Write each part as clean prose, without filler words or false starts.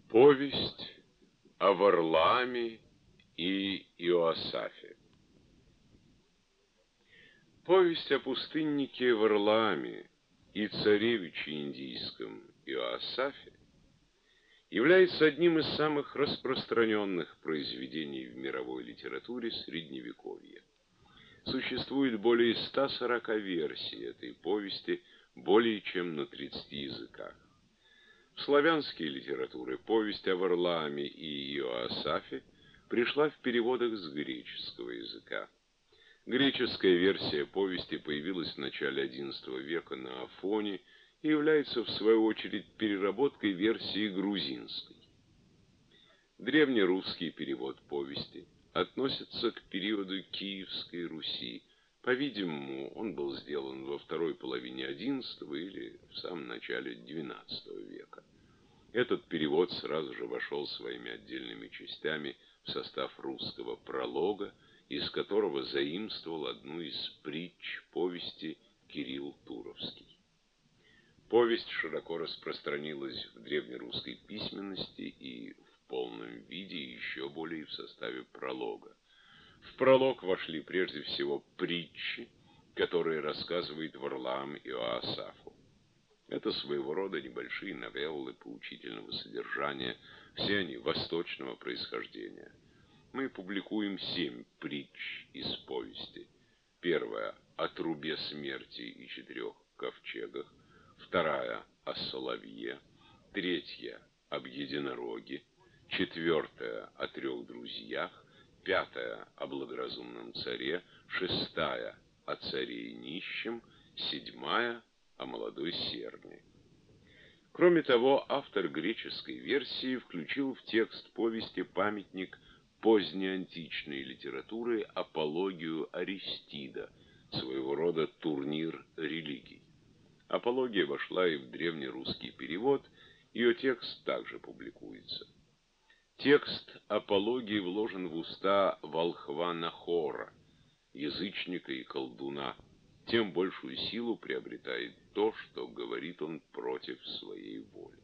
Повесть о Варлааме и Иоасафе. Повесть о пустыннике Варлааме и царевиче индийском Иоасафе является одним из самых распространенных произведений в мировой литературе Средневековья. Существует более 140 версий этой повести более чем на 30 языках. В славянские литературы повесть о Варлааме и Иоасафе пришла в переводах с греческого языка. Греческая версия повести появилась в начале XI века на Афоне и является, в свою очередь, переработкой версии грузинской. Древнерусский перевод повести относится к периоду Киевской Руси. По-видимому, он был сделан во второй половине XI или в самом начале XII века. Этот перевод сразу же вошел своими отдельными частями в состав русского пролога, из которого заимствовал одну из притч повести Кирилл Туровский. Повесть широко распространилась в древнерусской письменности и в полном виде еще более в составе пролога. В пролог вошли прежде всего притчи, которые рассказывает Варлаам Иоасафу. Это своего рода небольшие новеллы поучительного содержания, все они восточного происхождения. Мы публикуем 7 притч из повести. Первая — о трубе смерти и 4 ковчегах. Вторая — о соловье. Третья — об единороге. Четвертая — о 3 друзьях. Пятая — о благоразумном царе. Шестая — о царе и нищем. Седьмая — о молодой серне. Кроме того, автор греческой версии включил в текст повести памятник позднеантичной литературы апологию Аристида, своего рода турнир религий. Апология вошла и в древнерусский перевод, ее текст также публикуется. Текст апологии вложен в уста волхва Нахора, язычника и колдуна. Тем большую силу приобретает то, что говорит он против своей воли.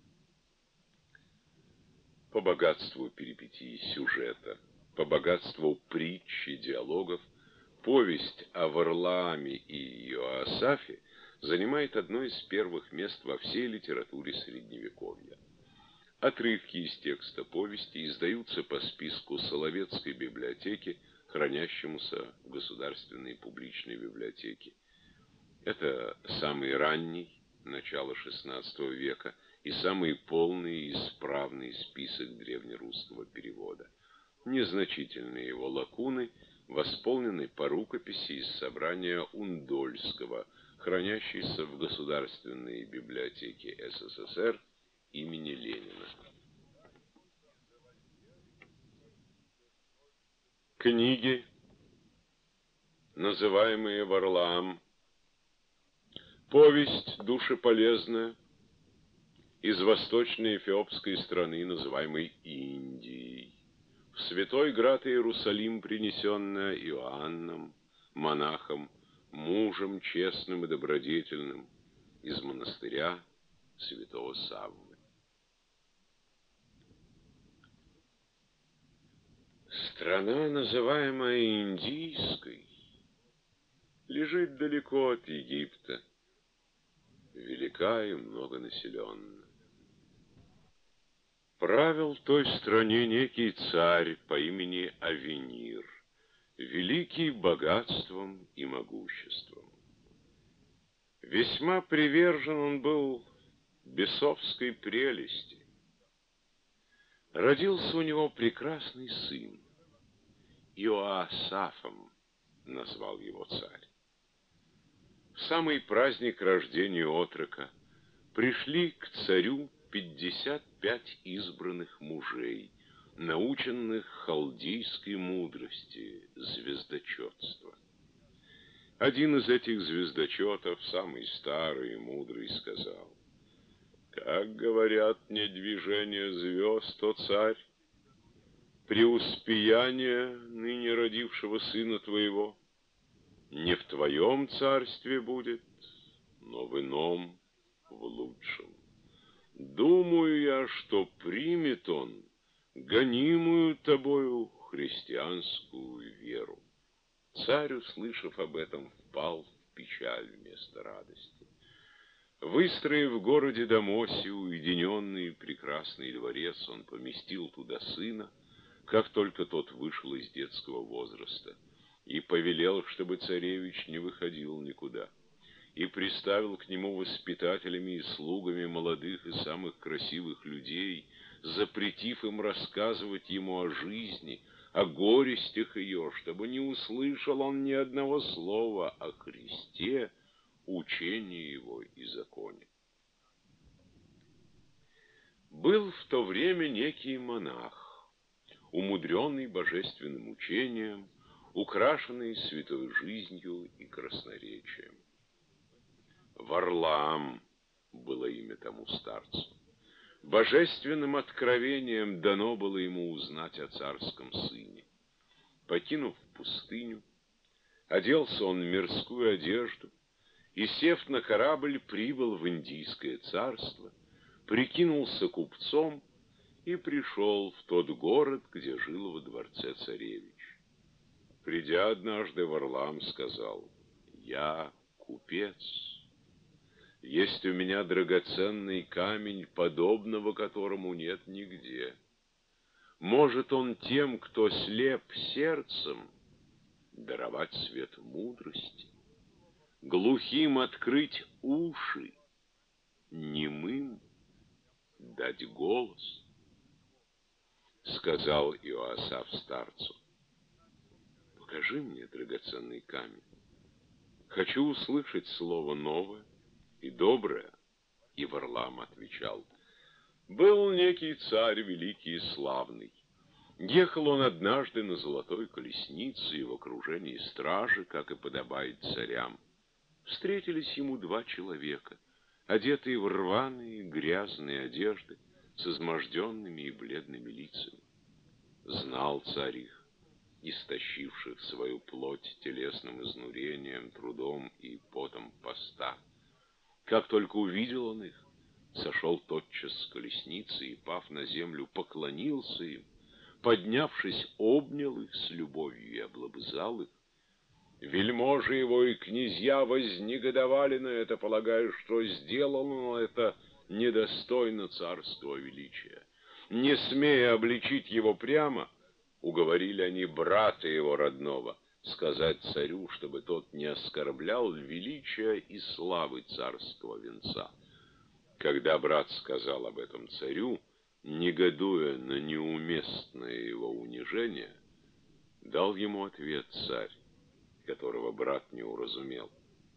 По богатству перипетий сюжета, по богатству притч и диалогов, повесть о Варлааме и Иоасафе занимает одно из первых мест во всей литературе Средневековья. Отрывки из текста повести издаются по списку Соловецкой библиотеки, хранящемуся в Государственной публичной библиотеке. Это самый ранний, начало XVI века, и самый полный и исправный список древнерусского перевода. Незначительные его лакуны восполнены по рукописи из собрания Ундольского, хранящейся в Государственной библиотеке СССР имени Ленина. Книги, называемые Варлаам, повесть душеполезная из восточной эфиопской страны, называемой Индией, в святой град Иерусалим принесенная Иоанном, монахом, мужем честным и добродетельным, из монастыря святого Саввы. Страна, называемая Индийской, лежит далеко от Египта, велика и многонаселенна. Правил в той стране некий царь по имени Авенир, великий богатством и могуществом. Весьма привержен он был бесовской прелести. Родился у него прекрасный сын, Иоасафом назвал его царь. В самый праздник рождения отрока пришли к царю 55 избранных мужей, наученных халдейской мудрости, звездочетства. Один из этих звездочетов, самый старый и мудрый, сказал: «Как говорят мне движения звезд, о царь, преуспеяние ныне родившего сына твоего не в твоем царстве будет, но в ином, в лучшем. Думаю я, что примет он гонимую тобою христианскую веру. Царь, услышав об этом, впал в печаль вместо радости. Выстроив в городе Дамосе уединенный и прекрасный дворец, он поместил туда сына, как только тот вышел из детского возраста, и повелел, чтобы царевич не выходил никуда, и приставил к нему воспитателями и слугами молодых и самых красивых людей, запретив им рассказывать ему о жизни, о горестях ее, чтобы не услышал он ни одного слова о Христе, учении его и законе. Был в то время некий монах, умудренный божественным учением, украшенный святой жизнью и красноречием. Варлаам было имя тому старцу. Божественным откровением дано было ему узнать о царском сыне. Покинув пустыню, оделся он в мирскую одежду и, сев на корабль, прибыл в Индийское царство, прикинулся купцом и пришел в тот город, где жил во дворце царевич. Придя однажды, Варлаам сказал: «Я купец. Есть у меня драгоценный камень, подобного которому нет нигде. Может он тем, кто слеп сердцем, даровать свет мудрости, глухим открыть уши, немым дать голос». Сказал Иоасаф старцу: «Покажи мне драгоценный камень. Хочу услышать слово новое и доброе». И Варлаам отвечал: «Был некий царь великий и славный. Ехал он однажды на золотой колеснице и в окружении стражи, как и подобает царям. Встретились ему два человека, одетые в рваные грязные одежды, с изможденными и бледными лицами. Знал царь их, истощивших свою плоть телесным изнурением, трудом и потом поста. Как только увидел он их, сошел тотчас с колесницы и, пав на землю, поклонился им, поднявшись, обнял их с любовью и облобызал их. Вельможи его и князья вознегодовали на это, полагая, что сделал он это недостойно царского величия. Не смея обличить его прямо, уговорили они брата его родного сказать царю, чтобы тот не оскорблял величия и славы царского венца. Когда брат сказал об этом царю, негодуя на неуместное его унижение, дал ему ответ царь, которого брат не уразумел.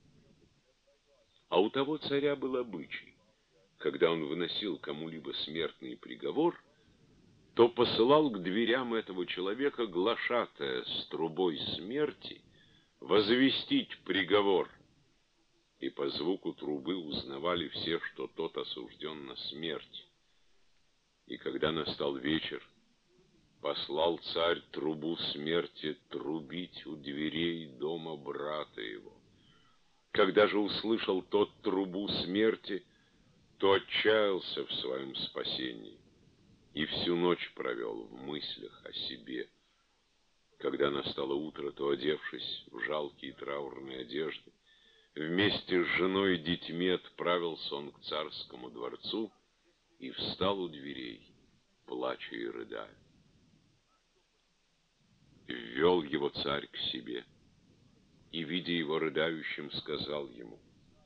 А у того царя был обычай: когда он выносил кому-либо смертный приговор, то посылал к дверям этого человека глашатая с трубой смерти возвестить приговор. И по звуку трубы узнавали все, что тот осужден на смерть. И когда настал вечер, послал царь трубу смерти трубить у дверей дома брата его. Когда же услышал тот трубу смерти, то отчаялся в своем спасении и всю ночь провел в мыслях о себе. Когда настало утро, то, одевшись в жалкие траурные одежды, вместе с женой и детьми отправился он к царскому дворцу и встал у дверей, плача и рыдая. Ввел его царь к себе и, видя его рыдающим, сказал ему: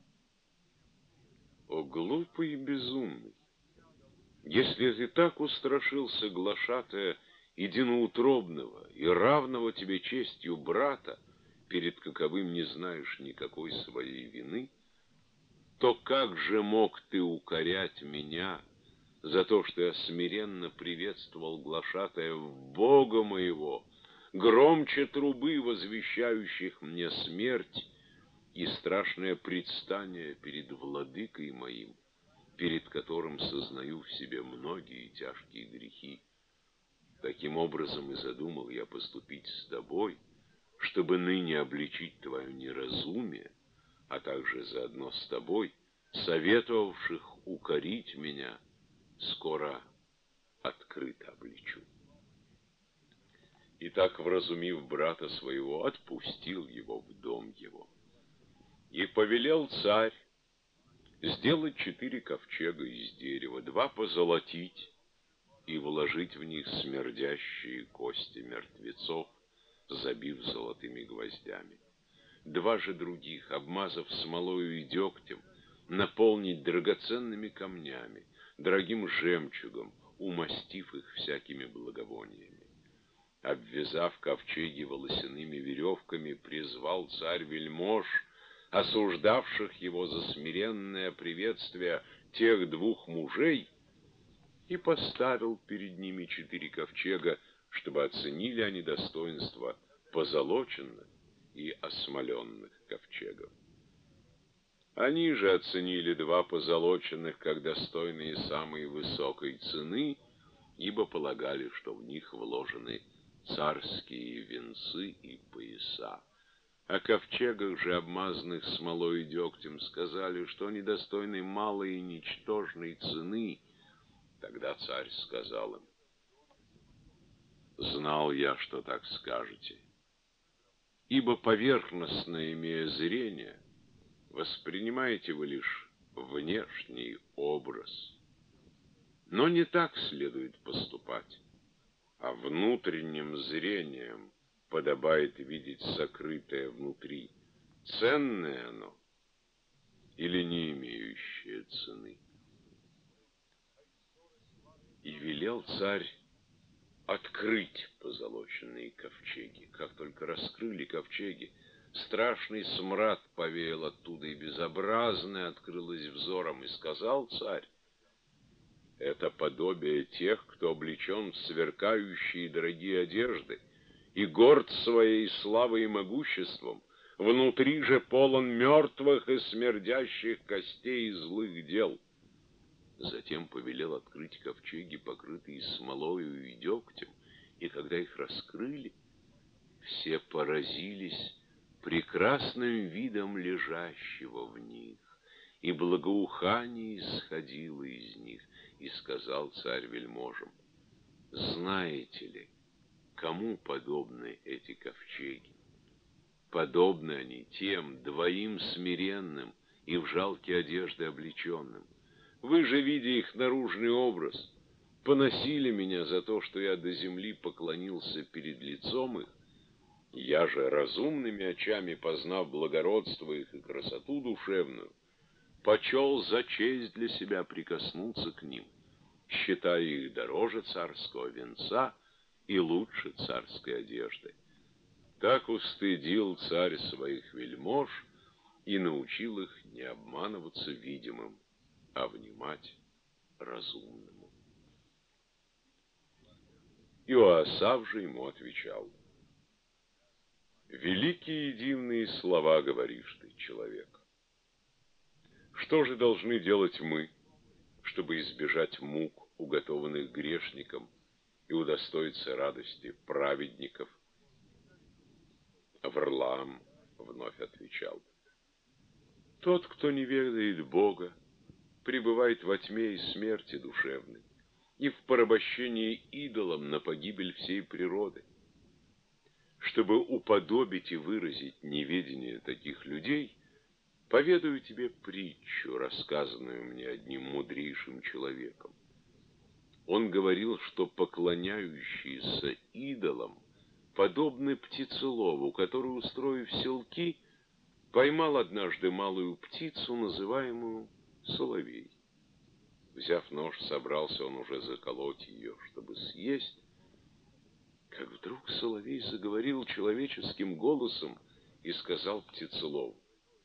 «О глупый и безумный! Если ты так устрашился глашатая единоутробного и равного тебе честью брата, перед каковым не знаешь никакой своей вины, то как же мог ты укорять меня за то, что я смиренно приветствовал глашатая в Бога моего, громче трубы, возвещающих мне смерть, и страшное предстание перед владыкой моим, перед которым сознаю в себе многие тяжкие грехи? Таким образом и задумал я поступить с тобой, чтобы ныне обличить твое неразумие, а также заодно с тобой, советовавших укорить меня, скоро открыто обличу. И так, вразумив брата своего, отпустил его в дом его. И повелел царь сделать 4 ковчега из дерева, 2 позолотить и вложить в них смердящие кости мертвецов, забив золотыми гвоздями. 2 же других, обмазав смолою и дегтем, наполнить драгоценными камнями, дорогим жемчугом, умастив их всякими благовониями. Обвязав ковчеги волосяными веревками, призвал царь вельмож, осуждавших его за смиренное приветствие тех 2 мужей, и поставил перед ними 4 ковчега, чтобы оценили они достоинство позолоченных и осмоленных ковчегов. Они же оценили 2 позолоченных как достойные самой высокой цены, ибо полагали, что в них вложены царские венцы и пояса. О ковчегах же, обмазанных смолой и дегтем, сказали, что они достойны малой и ничтожной цены. Тогда царь сказал им: «Знал я, что так скажете, ибо поверхностно имея зрение, воспринимаете вы лишь внешний образ. Но не так следует поступать, а внутренним зрением подобает видеть сокрытое внутри, ценное оно или не имеющее цены». И велел царь открыть позолоченные ковчеги. Как только раскрыли ковчеги, страшный смрад повеял оттуда, и безобразное открылось взором. И сказал царь: «Это подобие тех, кто облечен в сверкающие дорогие одежды и горд своей славой и могуществом, внутри же полон мертвых и смердящих костей и злых дел». Затем повелел открыть ковчеги, покрытые смолою и дегтем, и когда их раскрыли, все поразились прекрасным видом лежащего в них, и благоухание исходило из них. И сказал царь вельможам: «Знаете ли, кому подобны эти ковчеги? Подобны они тем 2 смиренным и в жалкие одежды облеченным. Вы же, видя их наружный образ, поносили меня за то, что я до земли поклонился перед лицом их. Я же, разумными очами познав благородство их и красоту душевную, почел за честь для себя прикоснуться к ним, считая их дороже царского венца и лучше царской одежды. Так устыдил царь своих вельмож и научил их не обманываться видимым, а внимать разумному». Иоасав же ему отвечал: «Великие и дивные слова говоришь ты, человек. Что же должны делать мы, чтобы избежать мук, уготованных грешникам, и удостоиться радости праведников?» Авраам вновь отвечал: «Тот, кто не ведает Бога, пребывает во тьме и смерти душевной, и в порабощении идолам на погибель всей природы. Чтобы уподобить и выразить неведение таких людей, поведаю тебе притчу, рассказанную мне одним мудрейшим человеком. Он говорил, что поклоняющиеся идолам подобны птицелову, который, устроив селки, поймал однажды малую птицу, называемую соловей. Взяв нож, собрался он уже заколоть ее, чтобы съесть, как вдруг соловей заговорил человеческим голосом и сказал птицелову: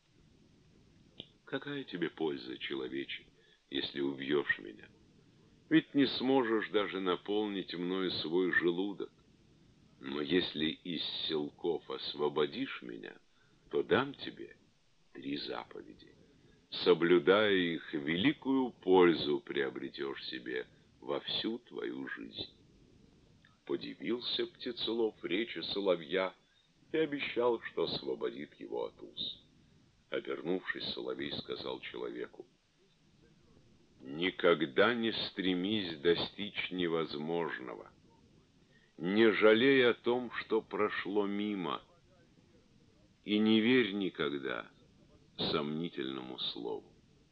«Какая тебе польза, человече, если убьешь меня? Ведь не сможешь даже наполнить мною свой желудок. Но если из селков освободишь меня, то дам тебе 3 заповеди. Соблюдая их, великую пользу приобретешь себе во всю твою жизнь». Подивился птицелов речи соловья и обещал, что освободит его от уз. Обернувшись, соловей сказал человеку: Никогда не стремись достичь невозможного. Не жалей о том, что прошло мимо, и не верь никогда сомнительному слову.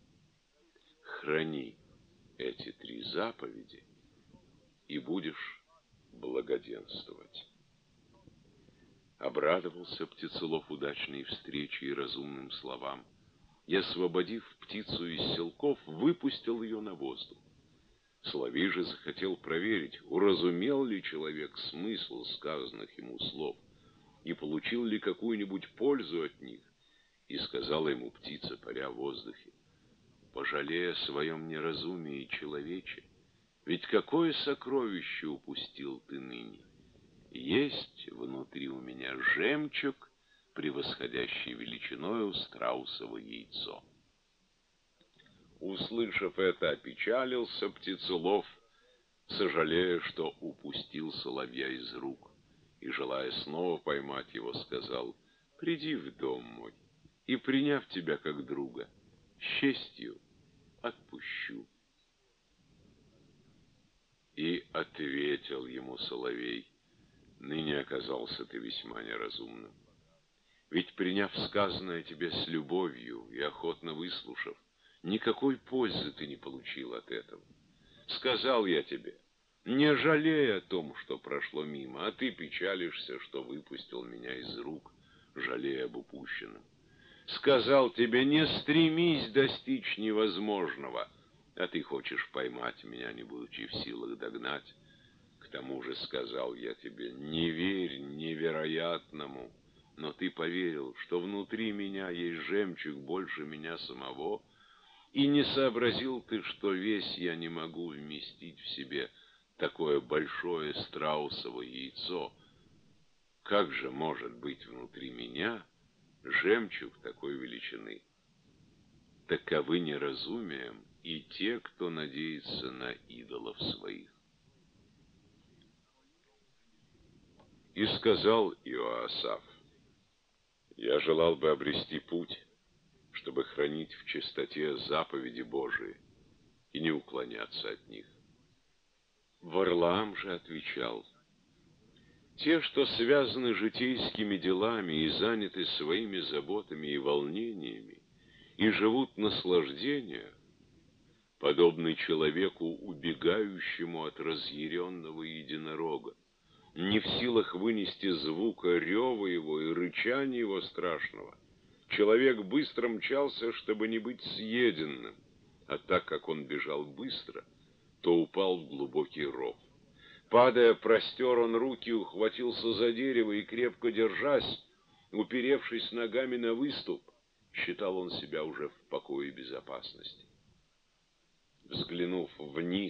Храни эти 3 заповеди, и будешь благоденствовать. Обрадовался Птицелов удачной встрече и разумным словам, и, освободив птицу из селков, выпустил ее на воздух. Соловей же захотел проверить, уразумел ли человек смысл сказанных ему слов и получил ли какую-нибудь пользу от них, и сказала ему птица, паря в воздухе: «Пожалей о своем неразумии, человече, ведь какое сокровище упустил ты ныне! Есть внутри у меня жемчуг, превосходящий величиною страусово яйцо». Услышав это, опечалился Птицелов, сожалея, что упустил соловья из рук, и, желая снова поймать его, сказал: «Приди в дом мой, и, приняв тебя как друга, с честью отпущу». И ответил ему соловей: «Ныне оказался ты весьма неразумным. Ведь, приняв сказанное тебе с любовью и охотно выслушав, никакой пользы ты не получил от этого. Сказал я тебе: не жалей о том, что прошло мимо, а ты печалишься, что выпустил меня из рук, жалея об упущенном. Сказал тебе: не стремись достичь невозможного, а ты хочешь поймать меня, не будучи в силах догнать. К тому же сказал я тебе: не верь невероятному, но ты поверил, что внутри меня есть жемчуг больше меня самого, и не сообразил ты, что весь я не могу вместить в себе такое большое страусово яйцо. Как же может быть внутри меня жемчуг такой величины? Таковы неразумием и те, кто надеется на идолов своих». И сказал Иоасаф: «Я желал бы обрести путь, чтобы хранить в чистоте заповеди Божии и не уклоняться от них». Варлаам же отвечал: «Те, что связаны житейскими делами и заняты своими заботами и волнениями, и живут наслаждения, подобны человеку, убегающему от разъяренного единорога, не в силах вынести звука рева его и рычания его страшного. Человек быстро мчался, чтобы не быть съеденным, а так как он бежал быстро, то упал в глубокий ров. Падая, простер он руки, ухватился за дерево и, крепко держась, уперевшись ногами на выступ, считал он себя уже в покое и безопасности. Взглянув вниз,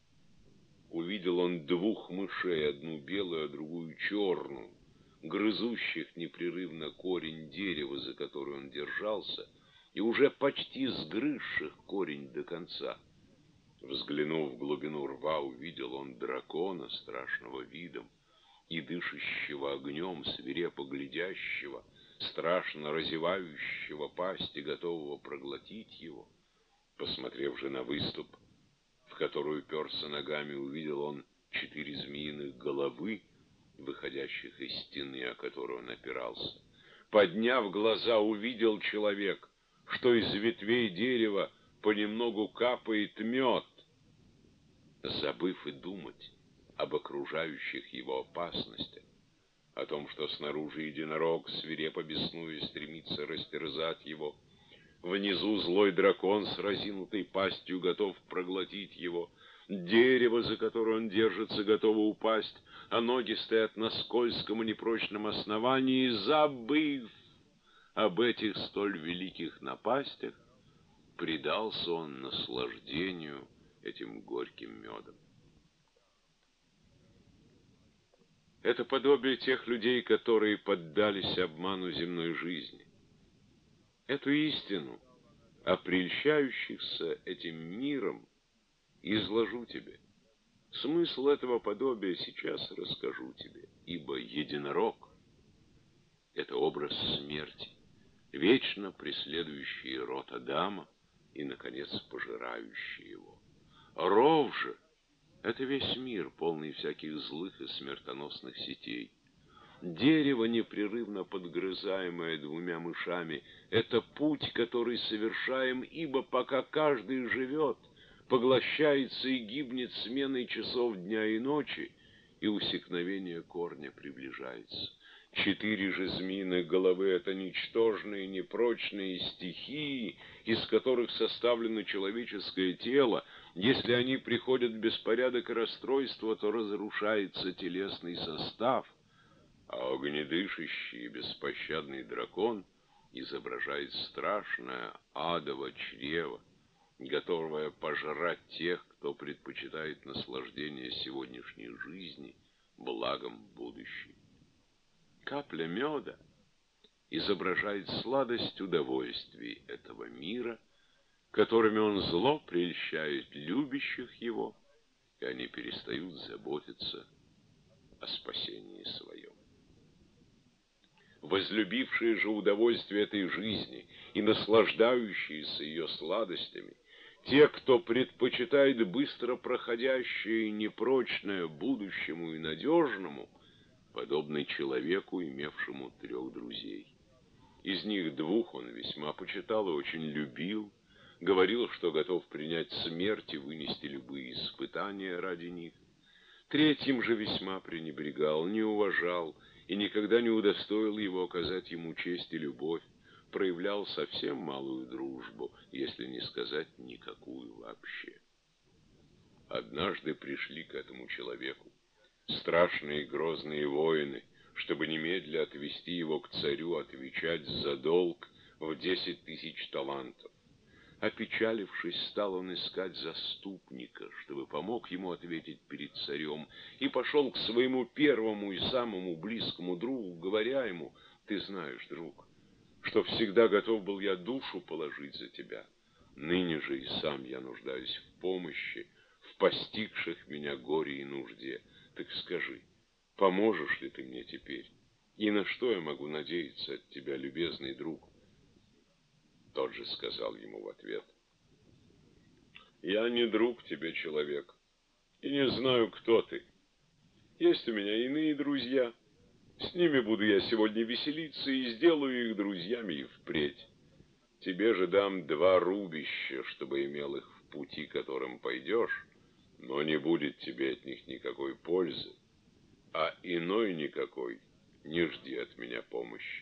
увидел он 2 мышей, одну белую, а другую черную, грызущих непрерывно корень дерева, за который он держался, и уже почти сгрызших корень до конца. Взглянув в глубину рва, увидел он дракона страшного видом и дышащего огнем, свирепо глядящего, страшно разевающего пасть и готового проглотить его. Посмотрев же на выступ, в который уперся ногами, увидел он 4 змеиных головы, выходящих из стены, о которую он опирался. Подняв глаза, увидел человек, что из ветвей дерева понемногу капает мед. Забыв и думать об окружающих его опасностях, о том, что снаружи единорог, свирепо беснуя, стремится растерзать его, внизу злой дракон с разинутой пастью готов проглотить его, дерево, за которое он держится, готово упасть, а ноги стоят на скользком и непрочном основании, забыв об этих столь великих напастях, предался он наслаждению этим горьким медом. Это подобие тех людей, которые поддались обману земной жизни. Эту истину о прельщающихся этим миром изложу тебе. Смысл этого подобия сейчас расскажу тебе, ибо единорог — это образ смерти, вечно преследующий род Адама и, наконец, пожирающий его. Ров же — это весь мир, полный всяких злых и смертоносных сетей. Дерево, непрерывно подгрызаемое двумя мышами, — это путь, который совершаем, ибо пока каждый живет, поглощается и гибнет сменой часов дня и ночи, и усекновение корня приближается. 4 же змеиных головы — это ничтожные, непрочные стихии, из которых составлено человеческое тело. Если они приходят в беспорядок и расстройство, то разрушается телесный состав, а огнедышащий и беспощадный дракон изображает страшное адово чрево, готовое пожрать тех, кто предпочитает наслаждение сегодняшней жизни благом будущей. Капля меда изображает сладость удовольствий этого мира, которыми он зло прельщает любящих его, и они перестают заботиться о спасении своем. Возлюбившие же удовольствие этой жизни и наслаждающиеся ее сладостями, те, кто предпочитает быстро проходящее и непрочное будущему и надежному, подобный человеку, имевшему 3 друзей. Из них 2 он весьма почитал и очень любил, говорил, что готов принять смерть и вынести любые испытания ради них. 3 же весьма пренебрегал, не уважал и никогда не удостоил его оказать ему честь и любовь, проявлял совсем малую дружбу, если не сказать никакую вообще. Однажды пришли к этому человеку страшные и грозные воины, чтобы немедля отвести его к царю отвечать за долг в 10 000 талантов. Опечалившись, стал он искать заступника, чтобы помог ему ответить перед царем, и пошел к своему первому и самому близкому другу, говоря ему: «Ты знаешь, друг, что всегда готов был я душу положить за тебя. Ныне же и сам я нуждаюсь в помощи, в постигших меня горе и нужде. Так скажи, поможешь ли ты мне теперь? И на что я могу надеяться от тебя, любезный друг?» Тот же сказал ему в ответ: «Я не друг тебе, человек, и не знаю, кто ты. Есть у меня иные друзья. С ними буду я сегодня веселиться и сделаю их друзьями и впредь. Тебе же дам 2 рубища, чтобы имел их в пути, которым пойдешь, но не будет тебе от них никакой пользы, а иной никакой не жди от меня помощи».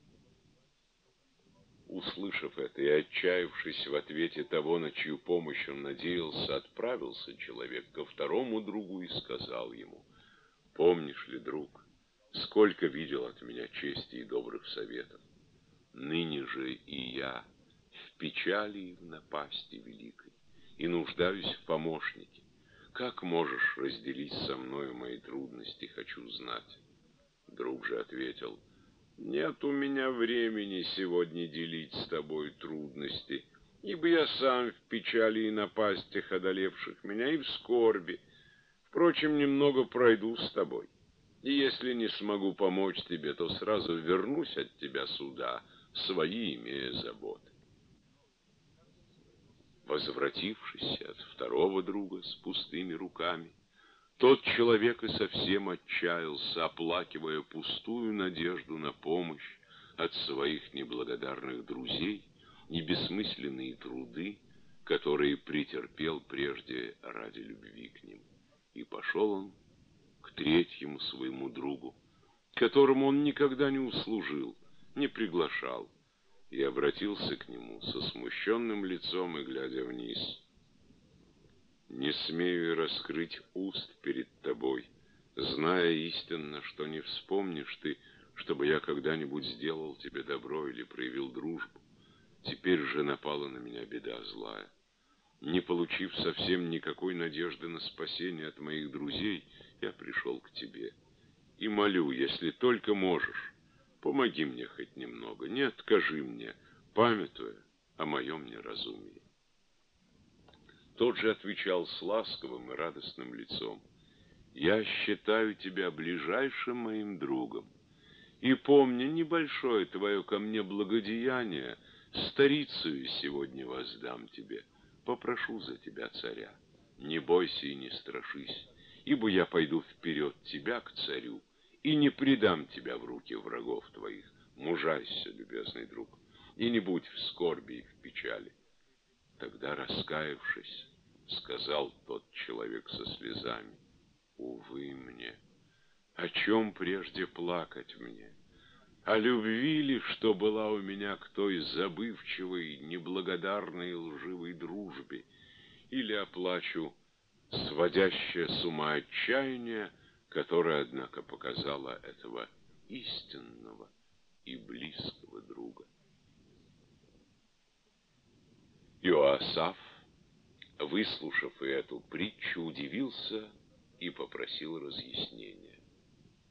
Услышав это и отчаявшись в ответе того, на чью помощь он надеялся, отправился человек ко 2 другу и сказал ему: «Помнишь ли, друг, сколько видел от меня чести и добрых советов? Ныне же и я в печали и в напасти великой, и нуждаюсь в помощнике. Как можешь разделить со мною мои трудности, хочу знать». Друг же ответил: «Нет у меня времени сегодня делить с тобой трудности, ибо я сам в печали и напастях одолевших меня и в скорби. Впрочем, немного пройду с тобой, и если не смогу помочь тебе, то сразу вернусь от тебя сюда, свои имея заботы». Возвратившись от 2 друга с пустыми руками, тот человек и совсем отчаялся, оплакивая пустую надежду на помощь от своих неблагодарных друзей и бессмысленные труды, которые претерпел прежде ради любви к ним. И пошел он к 3 своему другу, которому он никогда не услужил, не приглашал, и обратился к нему со смущенным лицом и глядя вниз: «Не смею и раскрыть уст перед тобой, зная истинно, что не вспомнишь ты, чтобы я когда-нибудь сделал тебе добро или проявил дружбу. Теперь же напала на меня беда злая. Не получив совсем никакой надежды на спасение от моих друзей, я пришел к тебе. И молю, если только можешь, помоги мне хоть немного, не откажи мне, памятуя о моем неразумии». Тот же отвечал с ласковым и радостным лицом: «Я считаю тебя ближайшим моим другом, и помни, небольшое твое ко мне благодеяние Старицею сегодня воздам тебе, попрошу за тебя царя. Не бойся и не страшись, ибо я пойду вперед тебя к царю и не предам тебя в руки врагов твоих. Мужайся, любезный друг, и не будь в скорби и в печали. Тогда, раскаявшись, сказал тот человек со слезами: увы мне, о чем прежде плакать мне? О любви ли, что была у меня к той забывчивой, неблагодарной, лживой дружбе? Или оплачу сводящее с ума отчаяние, которое, однако, показало этого истинного и близкого друга? Иоасаф, выслушав и эту притчу, удивился и попросил разъяснения.